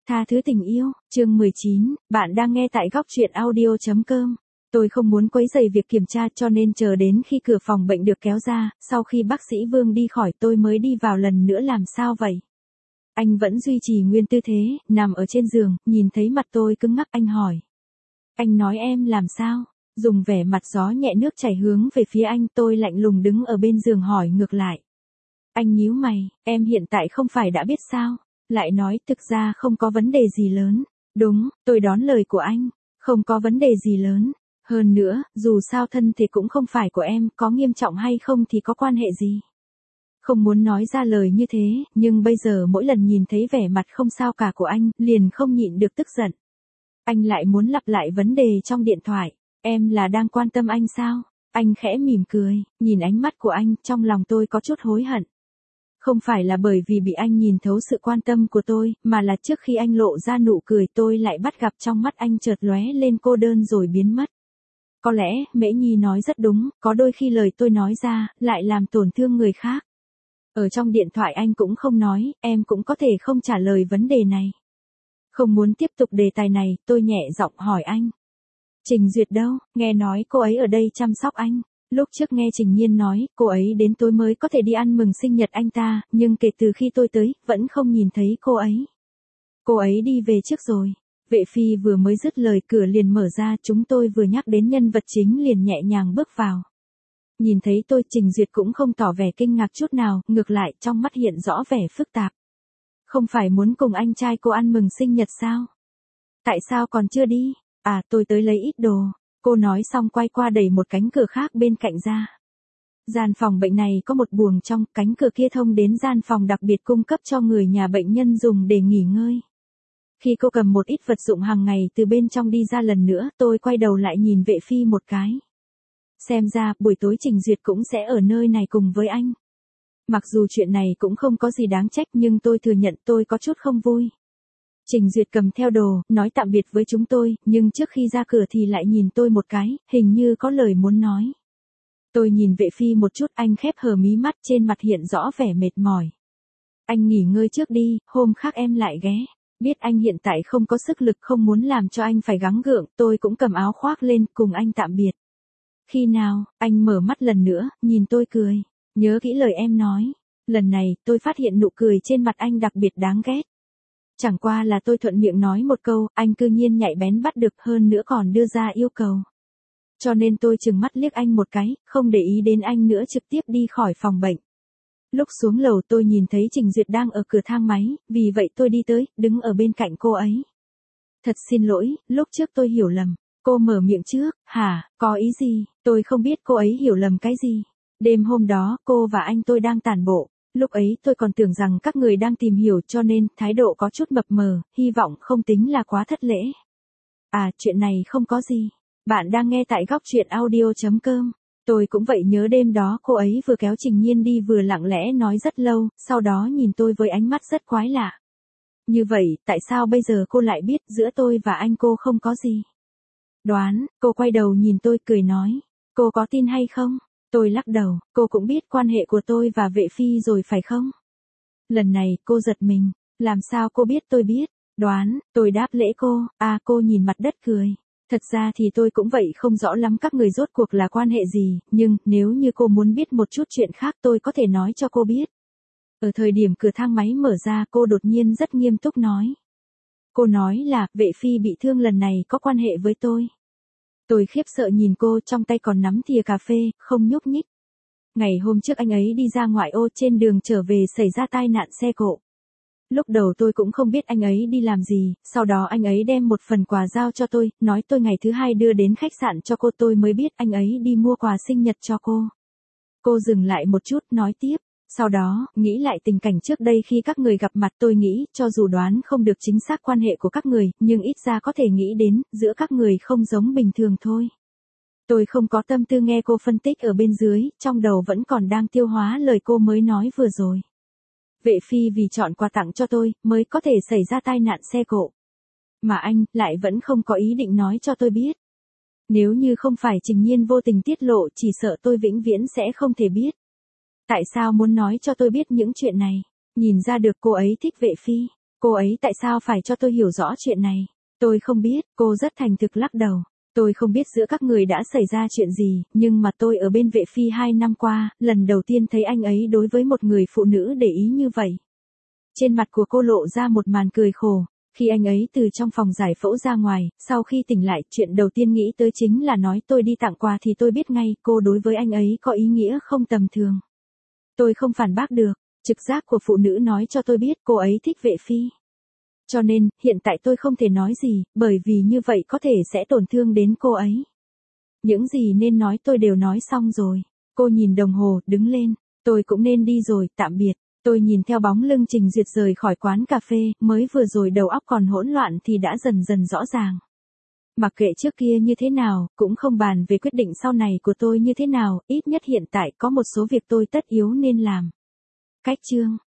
Tha thứ tình yêu, chương 19, bạn đang nghe tại góc truyện audio.com. Tôi không muốn quấy rầy việc kiểm tra cho nên chờ đến khi cửa phòng bệnh được kéo ra, sau khi bác sĩ Vương đi khỏi tôi mới đi vào lần nữa. Làm sao vậy? Anh vẫn duy trì nguyên tư thế, nằm ở trên giường, nhìn thấy mặt tôi cứng ngắc anh hỏi. Anh nói em làm sao? Dùng vẻ mặt gió nhẹ nước chảy hướng về phía anh, tôi lạnh lùng đứng ở bên giường hỏi ngược lại. Anh nhíu mày, em hiện tại không phải đã biết sao? Lại nói thực ra không có vấn đề gì lớn. Đúng, tôi đón lời của anh, không có vấn đề gì lớn. Hơn nữa, dù sao thân thể cũng không phải của em, có nghiêm trọng hay không thì có quan hệ gì. Không muốn nói ra lời như thế, nhưng bây giờ mỗi lần nhìn thấy vẻ mặt không sao cả của anh, liền không nhịn được tức giận. Anh lại muốn lặp lại vấn đề trong điện thoại, em là đang quan tâm anh sao? Anh khẽ mỉm cười, nhìn ánh mắt của anh, trong lòng tôi có chút hối hận. Không phải là bởi vì bị anh nhìn thấu sự quan tâm của tôi, mà là trước khi anh lộ ra nụ cười tôi lại bắt gặp trong mắt anh chợt lóe lên cô đơn rồi biến mất. Có lẽ, Mễ Nhi nói rất đúng, có đôi khi lời tôi nói ra, lại làm tổn thương người khác. Ở trong điện thoại anh cũng không nói, em cũng có thể không trả lời vấn đề này. Không muốn tiếp tục đề tài này, tôi nhẹ giọng hỏi anh. Trình Duyệt đâu, nghe nói cô ấy ở đây chăm sóc anh. Lúc trước nghe Trình Nhiên nói, cô ấy đến tối mới có thể đi ăn mừng sinh nhật anh ta, nhưng kể từ khi tôi tới, vẫn không nhìn thấy cô ấy. Cô ấy đi về trước rồi. Vệ Phi vừa mới dứt lời cửa liền mở ra, chúng tôi vừa nhắc đến nhân vật chính liền nhẹ nhàng bước vào. Nhìn thấy tôi, Trình Duyệt cũng không tỏ vẻ kinh ngạc chút nào, ngược lại trong mắt hiện rõ vẻ phức tạp. Không phải muốn cùng anh trai cô ăn mừng sinh nhật sao? Tại sao còn chưa đi? À, tôi tới lấy ít đồ. Cô nói xong quay qua đẩy một cánh cửa khác bên cạnh ra. Gian phòng bệnh này có một buồng trong, cánh cửa kia thông đến gian phòng đặc biệt cung cấp cho người nhà bệnh nhân dùng để nghỉ ngơi. Khi cô cầm một ít vật dụng hàng ngày từ bên trong đi ra lần nữa, tôi quay đầu lại nhìn Vệ Phi một cái. Xem ra, buổi tối Trình Duyệt cũng sẽ ở nơi này cùng với anh. Mặc dù chuyện này cũng không có gì đáng trách nhưng tôi thừa nhận tôi có chút không vui. Trình Duyệt cầm theo đồ, nói tạm biệt với chúng tôi, nhưng trước khi ra cửa thì lại nhìn tôi một cái, hình như có lời muốn nói. Tôi nhìn Vệ Phi một chút, anh khép hờ mí mắt, trên mặt hiện rõ vẻ mệt mỏi. Anh nghỉ ngơi trước đi, hôm khác em lại ghé. Biết anh hiện tại không có sức lực, không muốn làm cho anh phải gắng gượng, tôi cũng cầm áo khoác lên, cùng anh tạm biệt. Khi nào, anh mở mắt lần nữa, nhìn tôi cười. Nhớ kỹ lời em nói. Lần này, tôi phát hiện nụ cười trên mặt anh đặc biệt đáng ghét. Chẳng qua là tôi thuận miệng nói một câu, anh cư nhiên nhạy bén bắt được, hơn nữa còn đưa ra yêu cầu. Cho nên tôi trừng mắt liếc anh một cái, không để ý đến anh nữa, trực tiếp đi khỏi phòng bệnh. Lúc xuống lầu tôi nhìn thấy Trình Duyệt đang ở cửa thang máy, vì vậy tôi đi tới, đứng ở bên cạnh cô ấy. Thật xin lỗi, lúc trước tôi hiểu lầm. Cô mở miệng trước, hả, có ý gì, tôi không biết cô ấy hiểu lầm cái gì. Đêm hôm đó, cô và anh tôi đang tản bộ. Lúc ấy tôi còn tưởng rằng các người đang tìm hiểu cho nên thái độ có chút mập mờ, hy vọng không tính là quá thất lễ. À, chuyện này không có gì. Bạn đang nghe tại góc truyện audio.com. Tôi cũng vậy, nhớ đêm đó cô ấy vừa kéo Trình Nhiên đi vừa lặng lẽ nói rất lâu, sau đó nhìn tôi với ánh mắt rất quái lạ. Như vậy, tại sao bây giờ cô lại biết giữa tôi và anh cô không có gì? Đoán, cô quay đầu nhìn tôi cười nói. Cô có tin hay không? Tôi lắc đầu, cô cũng biết quan hệ của tôi và Vệ Phi rồi phải không? Lần này, cô giật mình. Làm sao cô biết tôi biết? Đoán, tôi đáp lễ cô, à cô nhìn mặt đất cười. Thật ra thì tôi cũng vậy, không rõ lắm các người rốt cuộc là quan hệ gì, nhưng nếu như cô muốn biết một chút chuyện khác tôi có thể nói cho cô biết. Ở thời điểm cửa thang máy mở ra cô đột nhiên rất nghiêm túc nói. Cô nói là Vệ Phi bị thương lần này có quan hệ với tôi. Tôi khiếp sợ nhìn cô, trong tay còn nắm thìa cà phê, không nhúc nhích. Ngày hôm trước anh ấy đi ra ngoại ô, trên đường trở về xảy ra tai nạn xe cộ. Lúc đầu tôi cũng không biết anh ấy đi làm gì, sau đó anh ấy đem một phần quà giao cho tôi, nói tôi ngày thứ hai đưa đến khách sạn cho cô, tôi mới biết anh ấy đi mua quà sinh nhật cho cô. Cô dừng lại một chút, nói tiếp. Sau đó, nghĩ lại tình cảnh trước đây khi các người gặp mặt, tôi nghĩ, cho dù đoán không được chính xác quan hệ của các người, nhưng ít ra có thể nghĩ đến, giữa các người không giống bình thường thôi. Tôi không có tâm tư nghe cô phân tích ở bên dưới, trong đầu vẫn còn đang tiêu hóa lời cô mới nói vừa rồi. Vệ Phi vì chọn quà tặng cho tôi, mới có thể xảy ra tai nạn xe cộ. Mà anh, lại vẫn không có ý định nói cho tôi biết. Nếu như không phải Trình Nhiên vô tình tiết lộ, chỉ sợ tôi vĩnh viễn sẽ không thể biết. Tại sao muốn nói cho tôi biết những chuyện này? Nhìn ra được cô ấy thích Vệ Phi. Cô ấy tại sao phải cho tôi hiểu rõ chuyện này? Tôi không biết, cô rất thành thực lắc đầu. Tôi không biết giữa các người đã xảy ra chuyện gì, nhưng mà tôi ở bên Vệ Phi 2 năm qua, lần đầu tiên thấy anh ấy đối với một người phụ nữ để ý như vậy. Trên mặt của cô lộ ra một màn cười khổ. Khi anh ấy từ trong phòng giải phẫu ra ngoài, sau khi tỉnh lại, chuyện đầu tiên nghĩ tới chính là nói tôi đi tặng quà thì tôi biết ngay cô đối với anh ấy có ý nghĩa không tầm thường. Tôi không phản bác được, trực giác của phụ nữ nói cho tôi biết cô ấy thích Vệ Phi. Cho nên, hiện tại tôi không thể nói gì, bởi vì như vậy có thể sẽ tổn thương đến cô ấy. Những gì nên nói tôi đều nói xong rồi. Cô nhìn đồng hồ, đứng lên. Tôi cũng nên đi rồi, tạm biệt. Tôi nhìn theo bóng lưng Trình Duyệt rời khỏi quán cà phê, mới vừa rồi đầu óc còn hỗn loạn thì đã dần dần rõ ràng. Mặc kệ trước kia như thế nào, cũng không bàn về quyết định sau này của tôi như thế nào, ít nhất hiện tại có một số việc tôi tất yếu nên làm. Cách chương